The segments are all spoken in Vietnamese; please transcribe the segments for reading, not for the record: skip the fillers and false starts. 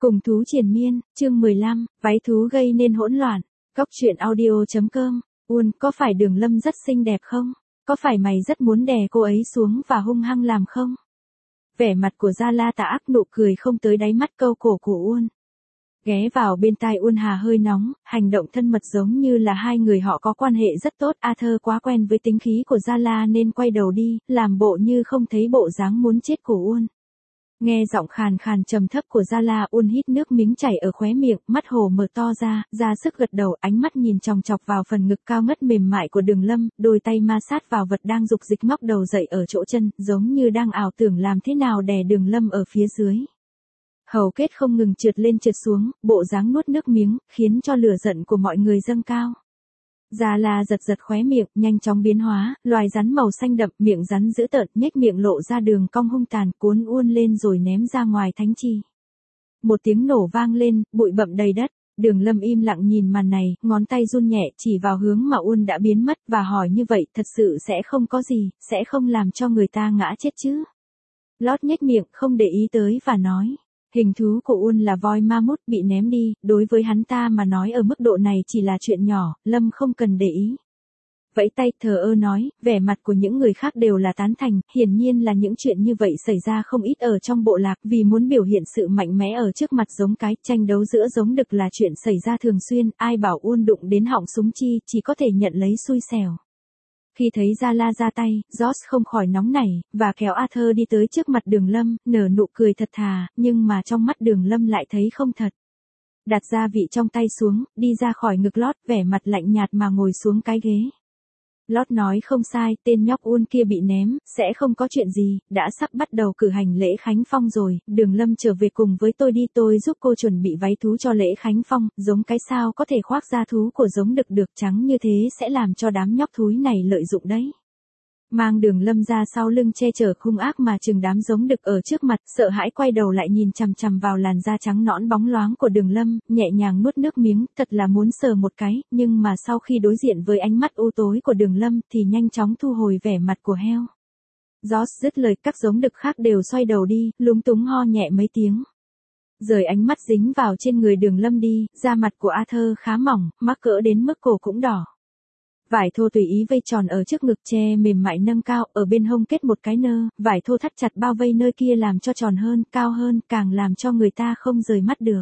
Cùng thú triền miên, chương 15, váy thú gây nên hỗn loạn. Góc truyện audio.com. Uôn, có phải Đường Lâm rất xinh đẹp không? Có phải mày rất muốn đè cô ấy xuống và hung hăng làm không? Vẻ mặt của Gia La tà ác, nụ cười không tới đáy mắt câu cổ của Uôn. Ghé vào bên tai Uôn hà hơi nóng, hành động thân mật giống như là hai người họ có quan hệ rất tốt. Arthur quá quen với tính khí của Gia La nên quay đầu đi, làm bộ như không thấy bộ dáng muốn chết của Uôn. Nghe giọng khàn khàn trầm thấp của Gia La, Uôn hít nước miếng chảy ở khóe miệng, mắt hồ mở to ra sức gật đầu, ánh mắt nhìn chòng chọc vào phần ngực cao ngất mềm mại của Đường Lâm, đôi tay ma sát vào vật đang dục dịch ngóc đầu dậy ở chỗ chân, giống như đang ảo tưởng làm thế nào đè Đường Lâm ở phía dưới. Hầu kết không ngừng trượt lên trượt xuống, bộ dáng nuốt nước miếng, khiến cho lửa giận của mọi người dâng cao. Gia La giật khóe miệng, nhanh chóng biến hóa, loài rắn màu xanh đậm, miệng rắn dữ tợn, nhếch miệng lộ ra đường cong hung tàn, cuốn Uôn lên rồi ném ra ngoài thánh chi. Một tiếng nổ vang lên, bụi bặm đầy đất. Đường Lâm im lặng nhìn màn này, ngón tay run nhẹ chỉ vào hướng mà Uôn đã biến mất và hỏi như vậy thật sự sẽ không có gì, sẽ không làm cho người ta ngã chết chứ? Lót nhếch miệng, không để ý tới và nói. Hình thú của Uôn là voi ma mút bị ném đi, đối với hắn ta mà nói ở mức độ này chỉ là chuyện nhỏ, Lâm không cần để ý. Vẫy tay thờ ơ nói, vẻ mặt của những người khác đều là tán thành, hiển nhiên là những chuyện như vậy xảy ra không ít ở trong bộ lạc, vì muốn biểu hiện sự mạnh mẽ ở trước mặt giống cái, tranh đấu giữa giống đực là chuyện xảy ra thường xuyên, ai bảo Uôn đụng đến họng súng chi, chỉ có thể nhận lấy xui xẻo. Khi thấy Gia La ra tay, George không khỏi nóng nảy, và kéo Arthur đi tới trước mặt Đường Lâm, nở nụ cười thật thà, nhưng mà trong mắt Đường Lâm lại thấy không thật. Đặt gia vị trong tay xuống, đi ra khỏi ngực Lót, vẻ mặt lạnh nhạt mà ngồi xuống cái ghế. Lót nói không sai, tên nhóc Uôn kia bị ném, sẽ không có chuyện gì, đã sắp bắt đầu cử hành lễ Khánh Phong rồi, Đường Lâm trở về cùng với tôi đi, tôi giúp cô chuẩn bị váy thú cho lễ Khánh Phong, giống cái sao có thể khoác da thú của giống đực được, trắng như thế sẽ làm cho đám nhóc thúi này lợi dụng đấy. Mang Đường Lâm ra sau lưng che chở, hung ác mà chừng đám giống đực ở trước mặt, sợ hãi quay đầu lại nhìn chằm chằm vào làn da trắng nõn bóng loáng của Đường Lâm, nhẹ nhàng nuốt nước miếng, thật là muốn sờ một cái, nhưng mà sau khi đối diện với ánh mắt u tối của Đường Lâm thì nhanh chóng thu hồi vẻ mặt của heo. George dứt lời, các giống đực khác đều xoay đầu đi, lúng túng ho nhẹ mấy tiếng. Rời ánh mắt dính vào trên người Đường Lâm đi, da mặt của Arthur khá mỏng, mắc cỡ đến mức cổ cũng đỏ. Vải thô tùy ý vây tròn ở trước ngực, che mềm mại nâng cao, ở bên hông kết một cái nơ, vải thô thắt chặt bao vây nơi kia làm cho tròn hơn, cao hơn, càng làm cho người ta không rời mắt được.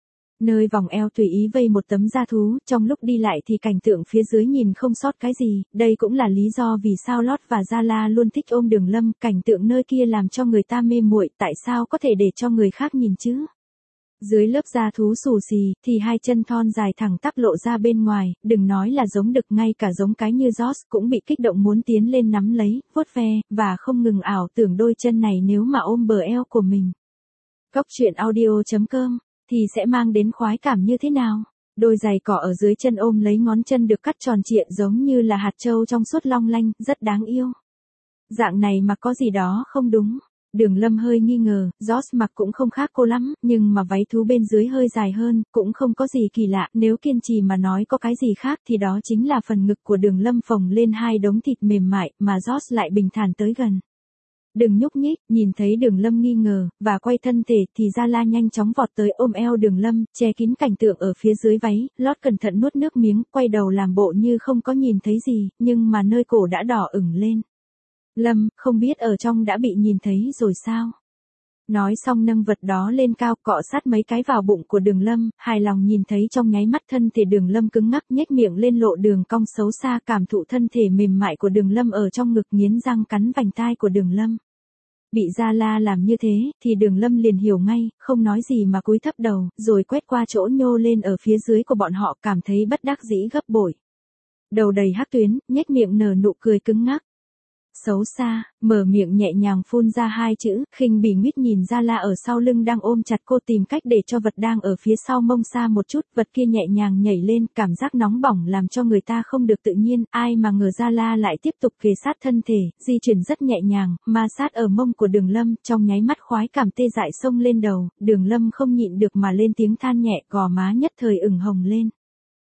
Nơi vòng eo tùy ý vây một tấm da thú, trong lúc đi lại thì cảnh tượng phía dưới nhìn không sót cái gì, đây cũng là lý do vì sao Lót và Gia La luôn thích ôm Đường Lâm, cảnh tượng nơi kia làm cho người ta mê muội, tại sao có thể để cho người khác nhìn chứ? Dưới lớp da thú xù xì, thì hai chân thon dài thẳng tắp lộ ra bên ngoài, đừng nói là giống đực, ngay cả giống cái như George cũng bị kích động muốn tiến lên nắm lấy, vuốt ve, và không ngừng ảo tưởng đôi chân này nếu mà ôm bờ eo của mình. Góc truyện audio.com, thì sẽ mang đến khoái cảm như thế nào? Đôi giày cỏ ở dưới chân ôm lấy ngón chân được cắt tròn trịa giống như là hạt châu trong suốt long lanh, rất đáng yêu. Dạng này mà có gì đó không đúng. Đường Lâm hơi nghi ngờ, George mặc cũng không khác cô lắm, nhưng mà váy thú bên dưới hơi dài hơn, cũng không có gì kỳ lạ, nếu kiên trì mà nói có cái gì khác thì đó chính là phần ngực của Đường Lâm phồng lên hai đống thịt mềm mại, mà George lại bình thản tới gần. Đừng nhúc nhích, nhìn thấy Đường Lâm nghi ngờ, và quay thân thể thì Gia La nhanh chóng vọt tới ôm eo Đường Lâm, che kín cảnh tượng ở phía dưới váy, Lót cẩn thận nuốt nước miếng, quay đầu làm bộ như không có nhìn thấy gì, nhưng mà nơi cổ đã đỏ ửng lên. Lâm, không biết ở trong đã bị nhìn thấy rồi sao? Nói xong nâng vật đó lên cao, cọ sát mấy cái vào bụng của Đường Lâm, hài lòng nhìn thấy trong nháy mắt thân thể Đường Lâm cứng ngắc, nhếch miệng lên lộ đường cong xấu xa, cảm thụ thân thể mềm mại của Đường Lâm ở trong ngực, nghiến răng cắn vành tai của Đường Lâm. Bị Gia La làm như thế, thì Đường Lâm liền hiểu ngay, không nói gì mà cúi thấp đầu, rồi quét qua chỗ nhô lên ở phía dưới của bọn họ, cảm thấy bất đắc dĩ gấp bội. Đầu đầy hắc tuyến, nhếch miệng nở nụ cười cứng ngắc. Xấu xa, mở miệng nhẹ nhàng phun ra hai chữ, khinh bỉ nguyết nhìn Gia La ở sau lưng đang ôm chặt cô, tìm cách để cho vật đang ở phía sau mông xa một chút, vật kia nhẹ nhàng nhảy lên, cảm giác nóng bỏng làm cho người ta không được tự nhiên, ai mà ngờ Gia La lại tiếp tục kề sát thân thể, di chuyển rất nhẹ nhàng, ma sát ở mông của Đường Lâm, trong nháy mắt khoái cảm tê dại xông lên đầu, Đường Lâm không nhịn được mà lên tiếng than nhẹ, gò má nhất thời ửng hồng lên.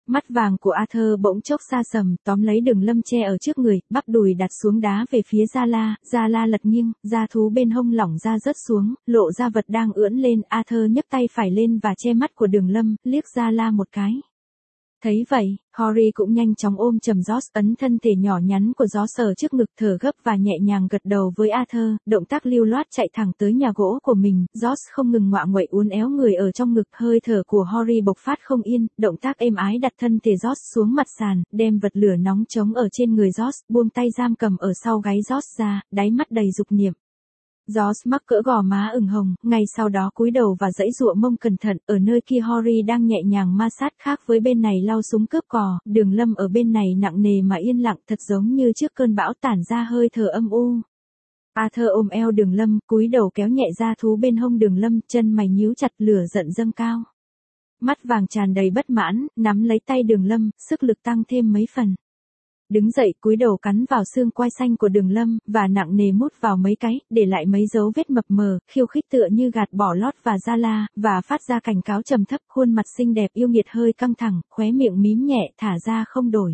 Mắt vàng của Arthur bỗng chốc xa sầm, tóm lấy Đường Lâm che ở trước người, bắp đùi đặt xuống đá về phía Gia La lật nghiêng, da thú bên hông lỏng ra rớt xuống, lộ ra vật đang ưỡn lên, Arthur nhấc tay phải lên và che mắt của Đường Lâm, liếc Gia La một cái. Thấy vậy, Hori cũng nhanh chóng ôm chầm George, ấn thân thể nhỏ nhắn của George ở trước ngực, thở gấp và nhẹ nhàng gật đầu với Arthur, động tác lưu loát chạy thẳng tới nhà gỗ của mình, George không ngừng ngoạ nguậy uốn éo người ở trong ngực, hơi thở của Hori bộc phát không yên, động tác êm ái đặt thân thể George xuống mặt sàn, đem vật lửa nóng trống ở trên người George, buông tay giam cầm ở sau gáy George ra, đáy mắt đầy dục niệm. George mắc cỡ gò má ửng hồng, ngay sau đó cúi đầu và giãy giụa mông cẩn thận, ở nơi kia Hori đang nhẹ nhàng ma sát, khác với bên này lau súng cướp cò, Đường Lâm ở bên này nặng nề mà yên lặng, thật giống như trước cơn bão tản ra hơi thở âm u. Arthur ôm eo Đường Lâm, cúi đầu kéo nhẹ da thú bên hông Đường Lâm, chân mày nhíu chặt, lửa giận dâng cao. Mắt vàng tràn đầy bất mãn, nắm lấy tay Đường Lâm, sức lực tăng thêm mấy phần. Đứng dậy cúi đầu cắn vào xương quai xanh của Đường Lâm, và nặng nề mút vào mấy cái, để lại mấy dấu vết mập mờ, khiêu khích tựa như gạt bỏ Lót và Gia La, và phát ra cảnh cáo trầm thấp, khuôn mặt xinh đẹp yêu nghiệt hơi căng thẳng, khóe miệng mím nhẹ, thả ra không đổi.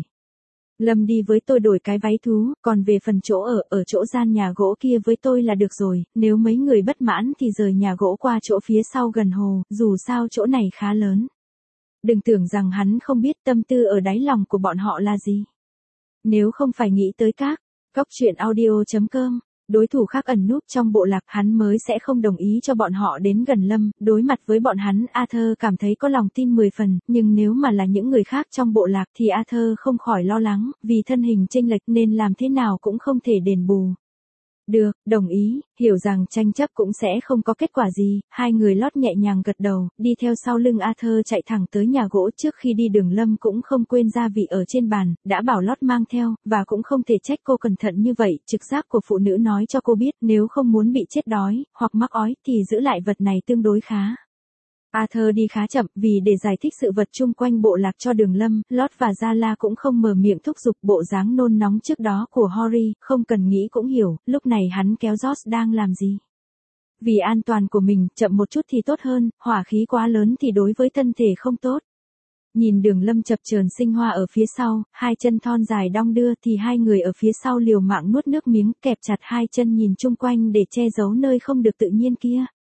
Lâm đi với tôi đổi cái váy thú, còn về phần chỗ ở chỗ gian nhà gỗ kia với tôi là được rồi, nếu mấy người bất mãn thì rời nhà gỗ qua chỗ phía sau gần hồ, dù sao chỗ này khá lớn. Đừng tưởng rằng hắn không biết tâm tư ở đáy lòng của bọn họ là gì. Nếu không phải nghĩ tới các góc truyện audio.com, đối thủ khác ẩn núp trong bộ lạc, hắn mới sẽ không đồng ý cho bọn họ đến gần Lâm. Đối mặt với bọn hắn, Arthur cảm thấy có lòng tin 10 phần, nhưng nếu mà là những người khác trong bộ lạc thì Arthur không khỏi lo lắng, vì thân hình chênh lệch nên làm thế nào cũng không thể đền bù. Được, đồng ý, hiểu rằng tranh chấp cũng sẽ không có kết quả gì, hai người Lót nhẹ nhàng gật đầu, đi theo sau lưng Arthur chạy thẳng tới nhà gỗ. Trước khi đi Đường Lâm cũng không quên gia vị ở trên bàn, đã bảo Lót mang theo, và cũng không thể trách cô cẩn thận như vậy, trực giác của phụ nữ nói cho cô biết nếu không muốn bị chết đói, hoặc mắc ói thì giữ lại vật này tương đối khá. Arthur đi khá chậm, vì để giải thích sự vật chung quanh bộ lạc cho Đường Lâm, Lót và Gia La cũng không mở miệng thúc giục. Bộ dáng nôn nóng trước đó của Hori, không cần nghĩ cũng hiểu, lúc này hắn kéo George đang làm gì. Vì an toàn của mình, chậm một chút thì tốt hơn, hỏa khí quá lớn thì đối với thân thể không tốt. Nhìn Đường Lâm chập chờn sinh hoa ở phía sau, hai chân thon dài đong đưa thì hai người ở phía sau liều mạng nuốt nước miếng, kẹp chặt hai chân nhìn chung quanh để che giấu nơi không được tự nhiên kia.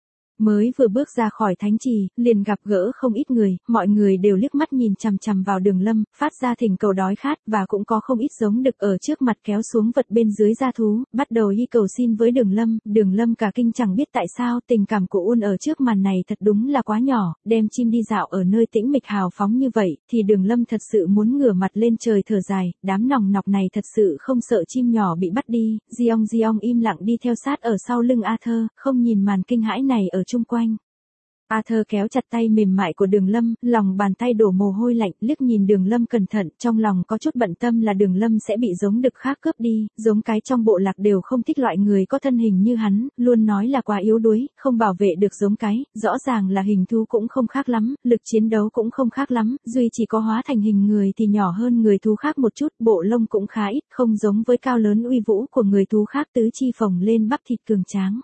Mới vừa bước ra khỏi thánh trì, liền gặp gỡ không ít người, mọi người đều liếc mắt nhìn chằm chằm vào Đường Lâm, phát ra thỉnh cầu đói khát, và cũng có không ít giống đực ở trước mặt kéo xuống vật bên dưới da thú, bắt đầu y cầu xin với Đường Lâm. Đường Lâm cả kinh chẳng biết tại sao, tình cảm của Uôn ở trước màn này thật đúng là quá nhỏ, đem chim đi dạo ở nơi tĩnh mịch hào phóng như vậy, thì Đường Lâm thật sự muốn ngửa mặt lên trời thở dài, đám nòng nọc này thật sự không sợ chim nhỏ bị bắt đi. Jeong im lặng đi theo sát ở sau lưng Arthur, không nhìn màn kinh hãi này ở chung quanh. Arthur kéo chặt tay mềm mại của Đường Lâm, lòng bàn tay đổ mồ hôi lạnh, liếc nhìn Đường Lâm cẩn thận, trong lòng có chút bận tâm là Đường Lâm sẽ bị giống đực khác cướp đi, giống cái trong bộ lạc đều không thích loại người có thân hình như hắn, luôn nói là quá yếu đuối, không bảo vệ được giống cái, rõ ràng là hình thú cũng không khác lắm, lực chiến đấu cũng không khác lắm, duy chỉ có hóa thành hình người thì nhỏ hơn người thú khác một chút, bộ lông cũng khá ít, không giống với cao lớn uy vũ của người thú khác tứ chi phồng lên bắp thịt cường tráng.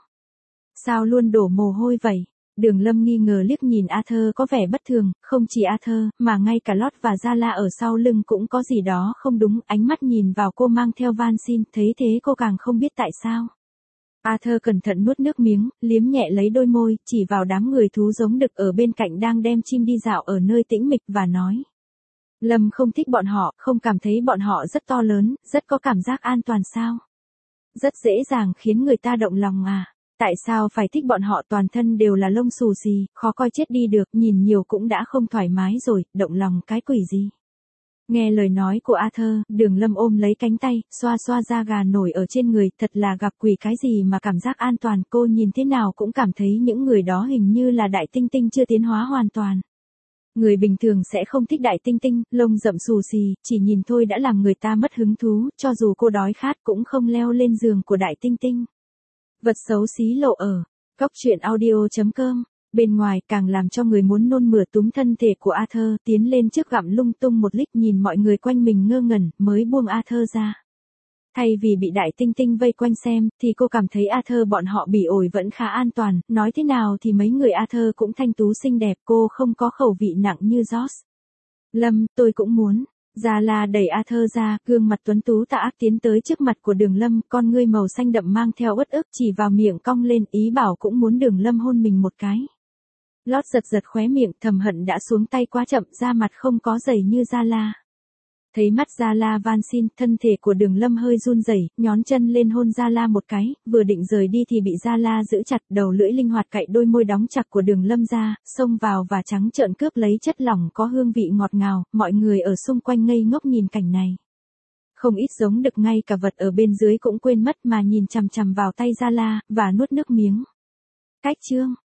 Sao luôn đổ mồ hôi vậy? Đường Lâm nghi ngờ liếc nhìn Arthur có vẻ bất thường, không chỉ Arthur, mà ngay cả Lót và Gia La ở sau lưng cũng có gì đó không đúng, ánh mắt nhìn vào cô mang theo van xin, thấy thế cô càng không biết tại sao. Arthur cẩn thận nuốt nước miếng, liếm nhẹ lấy đôi môi, chỉ vào đám người thú giống đực ở bên cạnh đang đem chim đi dạo ở nơi tĩnh mịch và nói. Lâm không thích bọn họ, không cảm thấy bọn họ rất to lớn, rất có cảm giác an toàn sao? Rất dễ dàng khiến người ta động lòng à? Tại sao phải thích bọn họ, toàn thân đều là lông xù xì, khó coi chết đi được, nhìn nhiều cũng đã không thoải mái rồi, động lòng cái quỷ gì. Nghe lời nói của Arthur, Đường Lâm ôm lấy cánh tay, xoa xoa da gà nổi ở trên người, thật là gặp quỷ cái gì mà cảm giác an toàn, cô nhìn thế nào cũng cảm thấy những người đó hình như là đại tinh tinh chưa tiến hóa hoàn toàn. Người bình thường sẽ không thích đại tinh tinh, lông rậm xù xì, chỉ nhìn thôi đã làm người ta mất hứng thú, cho dù cô đói khát cũng không leo lên giường của đại tinh tinh. Vật xấu xí lộ ở góc truyện audio.com. Bên ngoài càng làm cho người muốn nôn mửa. Túm thân thể của Arthur tiến lên trước gặm lung tung một lít, nhìn mọi người quanh mình ngơ ngẩn, mới buông Arthur ra. Thay vì bị đại tinh tinh vây quanh xem, thì cô cảm thấy Arthur bọn họ bị ổi vẫn khá an toàn, nói thế nào thì mấy người Arthur cũng thanh tú xinh đẹp, cô không có khẩu vị nặng như George. Lâm, tôi cũng muốn. Gia La đẩy A Thơ ra, gương mặt tuấn tú tà ác tiến tới trước mặt của Đường Lâm, con ngươi màu xanh đậm mang theo uất ức chỉ vào miệng cong lên, ý bảo cũng muốn Đường Lâm hôn mình một cái. Lót giật giật khóe miệng, Thẩm Hận đã xuống tay quá chậm, da mặt không có dày như Gia La. Thấy mắt Gia La van xin, thân thể của Đường Lâm hơi run rẩy, nhón chân lên hôn Gia La một cái, vừa định rời đi thì bị Gia La giữ chặt, đầu lưỡi linh hoạt cạy đôi môi đóng chặt của Đường Lâm ra, xông vào và trắng trợn cướp lấy chất lỏng có hương vị ngọt ngào, mọi người ở xung quanh ngây ngốc nhìn cảnh này. Không ít giống đực, ngay cả vật ở bên dưới cũng quên mất mà nhìn chằm chằm vào tay Gia La, và nuốt nước miếng. Cách chương